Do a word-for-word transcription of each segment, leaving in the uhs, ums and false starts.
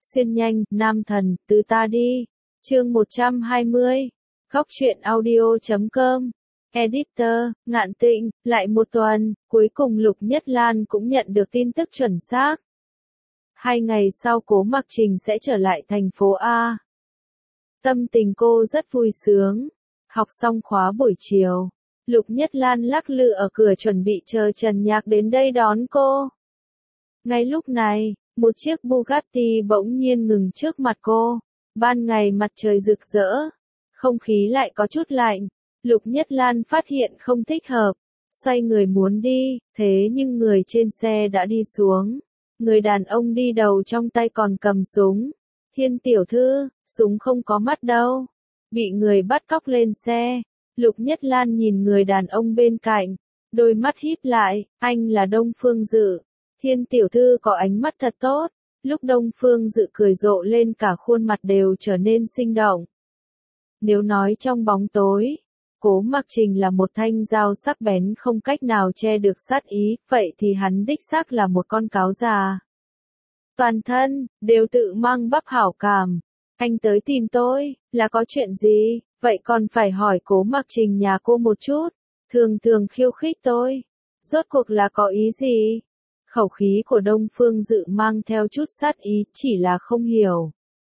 Xuyên nhanh, nam thần, từ ta đi. Chương một trăm hai mươi. Góc truyện audio chấm com. Editor, Ngạn Tịnh, lại một tuần, cuối cùng Lục Nhất Lan cũng nhận được tin tức chuẩn xác. Hai ngày sau Cố Mặc Trình sẽ trở lại thành phố A. Tâm tình cô rất vui sướng. Học xong khóa buổi chiều, Lục Nhất Lan lắc lư ở cửa chuẩn bị chờ Trần Nhạc đến đây đón cô. Ngay lúc này, một chiếc Bugatti bỗng nhiên ngừng trước mặt cô. Ban ngày mặt trời rực rỡ, không khí lại có chút lạnh. Lục Nhất Lan phát hiện không thích hợp, xoay người muốn đi, thế nhưng người trên xe đã đi xuống. Người đàn ông đi đầu trong tay còn cầm súng. Thiên tiểu thư, súng không có mắt đâu. Bị người bắt cóc lên xe. Lục Nhất Lan nhìn người đàn ông bên cạnh, đôi mắt híp lại, anh là Đông Phương Dự. Thiên tiểu thư có ánh mắt thật tốt. Lúc Đông Phương Dự cười rộ lên cả khuôn mặt đều trở nên sinh động. Nếu nói trong bóng tối, Cố Mặc Trình là một thanh dao sắc bén không cách nào che được sát ý, vậy thì hắn đích xác là một con cáo già. Toàn thân, đều tự mang bắp hảo cảm. Anh tới tìm tôi, là có chuyện gì, vậy còn phải hỏi Cố Mặc Trình nhà cô một chút. Thường thường khiêu khích tôi. Rốt cuộc là có ý gì? Khẩu khí của Đông Phương Dự mang theo chút sát ý, chỉ là không hiểu.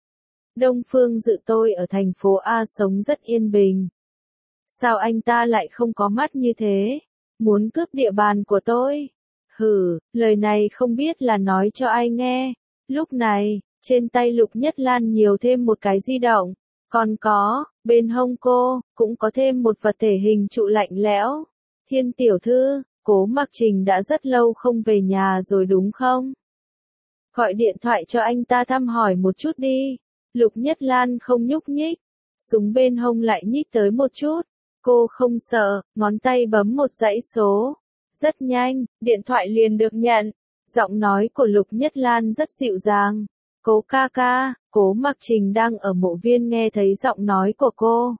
Đông Phương Dự, tôi ở thành phố A sống rất yên bình. Sao anh ta lại không có mắt như thế? Muốn cướp địa bàn của tôi? Hừ, lời này không biết là nói cho ai nghe. Lúc này, trên tay Lục Nhất Lan nhiều thêm một cái di động. Còn có, bên hông cô, cũng có thêm một vật thể hình trụ lạnh lẽo. Thiên tiểu thư, Cố Mặc Trình đã rất lâu không về nhà rồi đúng không? Gọi điện thoại cho anh ta thăm hỏi một chút đi. Lục Nhất Lan không nhúc nhích. Súng bên hông lại nhích tới một chút. Cô không sợ, ngón tay bấm một dãy số. Rất nhanh, điện thoại liền được nhận. Giọng nói của Lục Nhất Lan rất dịu dàng. Cố ca ca, Cố Mặc Trình đang ở mộ viên nghe thấy giọng nói của cô.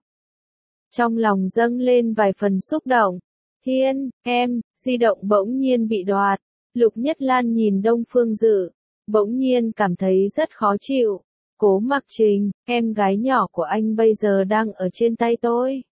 Trong lòng dâng lên vài phần xúc động. Thiên, em, di động bỗng nhiên bị đoạt. Lục Nhất Lan nhìn Đông Phương Dự, bỗng nhiên cảm thấy rất khó chịu. Cố Mặc Trình, em gái nhỏ của anh bây giờ đang ở trên tay tôi.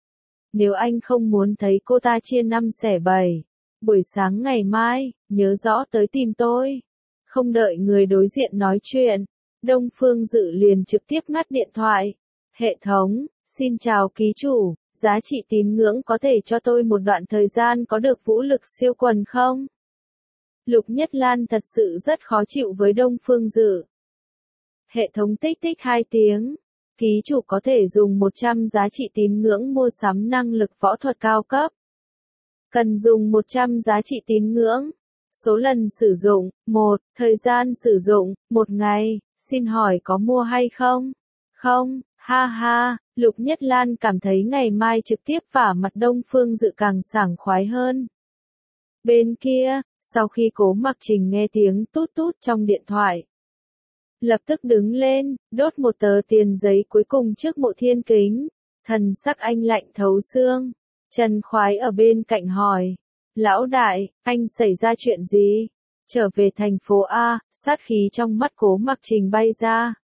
Nếu anh không muốn thấy cô ta chia năm xẻ bảy, buổi sáng ngày mai, nhớ rõ tới tìm tôi. Không đợi người đối diện nói chuyện, Đông Phương Dự liền trực tiếp ngắt điện thoại. Hệ thống, xin chào ký chủ, giá trị tín ngưỡng có thể cho tôi một đoạn thời gian có được vũ lực siêu quần không? Lục Nhất Lan thật sự rất khó chịu với Đông Phương Dự. Hệ thống tích tích hai tiếng. Ký chủ có thể dùng một trăm giá trị tín ngưỡng mua sắm năng lực võ thuật cao cấp. Cần dùng một trăm giá trị tín ngưỡng. Số lần sử dụng, một. Thời gian sử dụng, một ngày. Xin hỏi có mua hay không? Không, ha ha. Lục Nhất Lan cảm thấy ngày mai trực tiếp vả mặt Đông Phương Dự càng sảng khoái hơn. Bên kia, sau khi Cố Mặc Trình nghe tiếng tút tút trong điện thoại, lập tức đứng lên, đốt một tờ tiền giấy cuối cùng trước mộ thiên kính. Thần sắc anh lạnh thấu xương. Trần Khoái ở bên cạnh hỏi. Lão đại, anh xảy ra chuyện gì? Trở về thành phố A, sát khí trong mắt Cố Mặc Trình bay ra.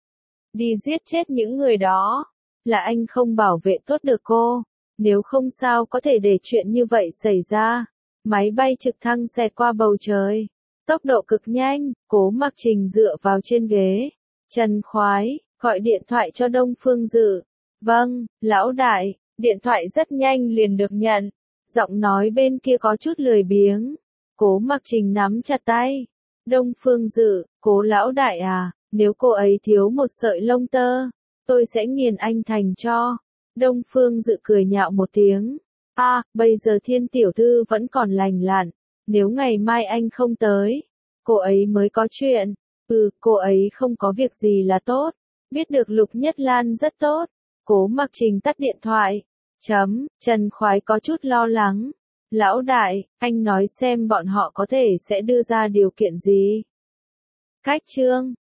Đi giết chết những người đó. Là anh không bảo vệ tốt được cô. Nếu không sao có thể để chuyện như vậy xảy ra. Máy bay trực thăng xẹt qua bầu trời. Tốc độ cực nhanh, Cố Mặc Trình dựa vào trên ghế. Trần Khoái, gọi điện thoại cho Đông Phương Dự. Vâng, lão đại, điện thoại rất nhanh liền được nhận. Giọng nói bên kia có chút lười biếng. Cố Mặc Trình nắm chặt tay. Đông Phương Dự, Cố lão đại à, nếu cô ấy thiếu một sợi lông tơ, tôi sẽ nghiền anh thành cho. Đông Phương Dự cười nhạo một tiếng. À, bây giờ Thiên tiểu thư vẫn còn lành lặn. Nếu ngày mai anh không tới, cô ấy mới có chuyện. Ừ, cô ấy không có việc gì là tốt. Biết được Lục Nhất Lan rất tốt. Cố Mặc Trình tắt điện thoại. Chấm, Trần Khoái có chút lo lắng. Lão đại, anh nói xem bọn họ có thể sẽ đưa ra điều kiện gì. Cách chương.